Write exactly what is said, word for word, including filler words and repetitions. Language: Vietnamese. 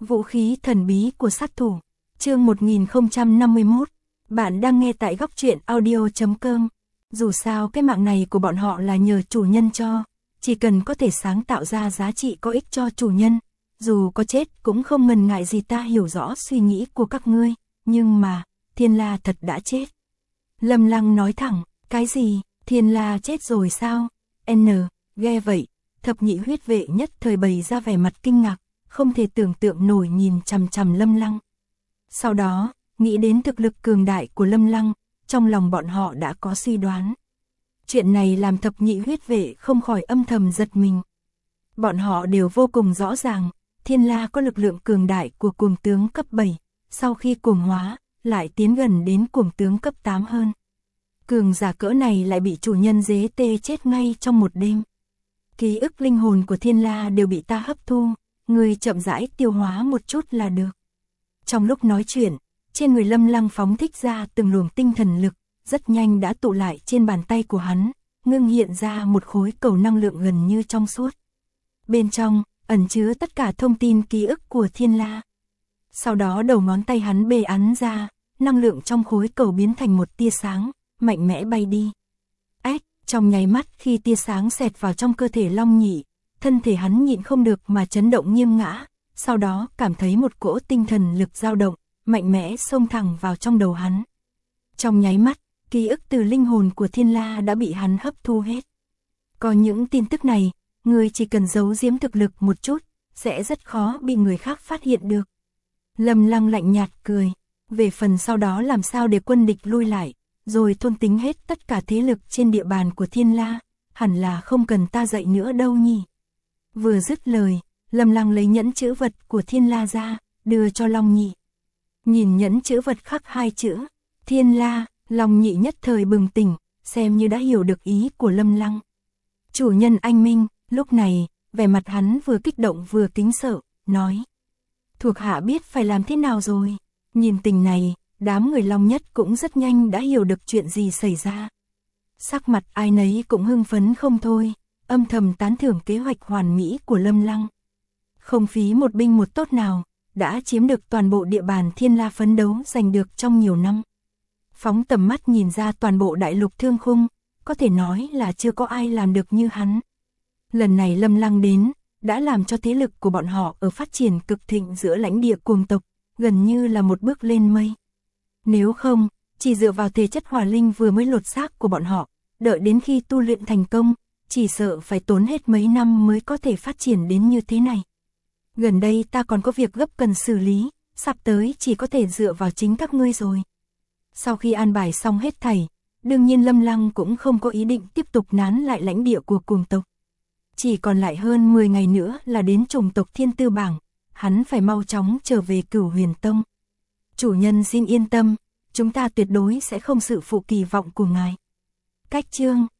Vũ khí thần bí của sát thủ. Chương một nghìn không trăm năm mươi mốt. Bạn đang nghe tại góc truyện audio chấm com. Dù sao cái mạng này của bọn họ là nhờ chủ nhân cho, chỉ cần có thể sáng tạo ra giá trị có ích cho chủ nhân, dù có chết cũng không ngần ngại gì. Ta hiểu rõ suy nghĩ của các ngươi, nhưng mà, Thiên La thật đã chết. Lâm Lăng nói thẳng, cái gì, Thiên La chết rồi sao? N, nghe vậy, thập nhị huyết vệ nhất thời bày ra vẻ mặt kinh ngạc, không thể tưởng tượng nổi nhìn chằm chằm Lâm Lăng. Sau đó, nghĩ đến thực lực cường đại của Lâm Lăng, trong lòng bọn họ đã có suy đoán. Chuyện này làm thập nhị huyết vệ không khỏi âm thầm giật mình. Bọn họ đều vô cùng rõ ràng, Thiên La có lực lượng cường đại của cuồng tướng cấp bảy, sau khi cuồng hóa, lại tiến gần đến cuồng tướng cấp tám hơn. Cường giả cỡ này lại bị chủ nhân dế tê chết ngay trong một đêm. Ký ức linh hồn của Thiên La đều bị ta hấp thu, người chậm rãi tiêu hóa một chút là được. Trong lúc nói chuyện, trên người Lâm Lăng phóng thích ra từng luồng tinh thần lực, rất nhanh đã tụ lại trên bàn tay của hắn, ngưng hiện ra một khối cầu năng lượng gần như trong suốt. Bên trong, ẩn chứa tất cả thông tin ký ức của Thiên La. Sau đó đầu ngón tay hắn bê ắn ra, năng lượng trong khối cầu biến thành một tia sáng, mạnh mẽ bay đi. Ếch, trong nháy mắt khi tia sáng xẹt vào trong cơ thể Long Nhị, thân thể hắn nhịn không được mà chấn động nghiêng ngã, sau đó cảm thấy một cỗ tinh thần lực dao động, mạnh mẽ xông thẳng vào trong đầu hắn. Trong nháy mắt, ký ức từ linh hồn của Thiên La đã bị hắn hấp thu hết. Có những tin tức này, người chỉ cần giấu giếm thực lực một chút, sẽ rất khó bị người khác phát hiện được. Lâm Lăng lạnh nhạt cười, về phần sau đó làm sao để quân địch lui lại, rồi thôn tính hết tất cả thế lực trên địa bàn của Thiên La, hẳn là không cần ta dạy nữa đâu nhỉ. Vừa dứt lời, Lâm Lăng lấy nhẫn chữ vật của Thiên La ra, đưa cho Long Nhị. Nhìn nhẫn chữ vật khắc hai chữ, Thiên La, Long Nhị nhất thời bừng tỉnh, xem như đã hiểu được ý của Lâm Lăng. Chủ nhân anh minh, lúc này, vẻ mặt hắn vừa kích động vừa kính sợ, nói. Thuộc hạ biết phải làm thế nào rồi. Nhìn tình này, đám người Long Nhất cũng rất nhanh đã hiểu được chuyện gì xảy ra. Sắc mặt ai nấy cũng hưng phấn không thôi, âm thầm tán thưởng kế hoạch hoàn mỹ của Lâm Lăng. Không phí một binh một tốt nào, đã chiếm được toàn bộ địa bàn Thiên La phấn đấu giành được trong nhiều năm. Phóng tầm mắt nhìn ra toàn bộ đại lục thương khung, có thể nói là chưa có ai làm được như hắn. Lần này Lâm Lăng đến, đã làm cho thế lực của bọn họ ở phát triển cực thịnh giữa lãnh địa cuồng tộc, gần như là một bước lên mây. Nếu không, chỉ dựa vào thể chất hỏa linh vừa mới lột xác của bọn họ, đợi đến khi tu luyện thành công, chỉ sợ phải tốn hết mấy năm mới có thể phát triển đến như thế này. Gần đây ta còn có việc gấp cần xử lý, sắp tới chỉ có thể dựa vào chính các ngươi rồi. Sau khi an bài xong hết thảy, đương nhiên Lâm Lăng cũng không có ý định tiếp tục nán lại lãnh địa của cuồng tộc. Chỉ còn lại hơn mười ngày nữa là đến chủng tộc Thiên Tư Bảng, hắn phải mau chóng trở về Cửu Huyền Tông. Chủ nhân xin yên tâm, chúng ta tuyệt đối sẽ không sự phụ kỳ vọng của ngài. Cách chương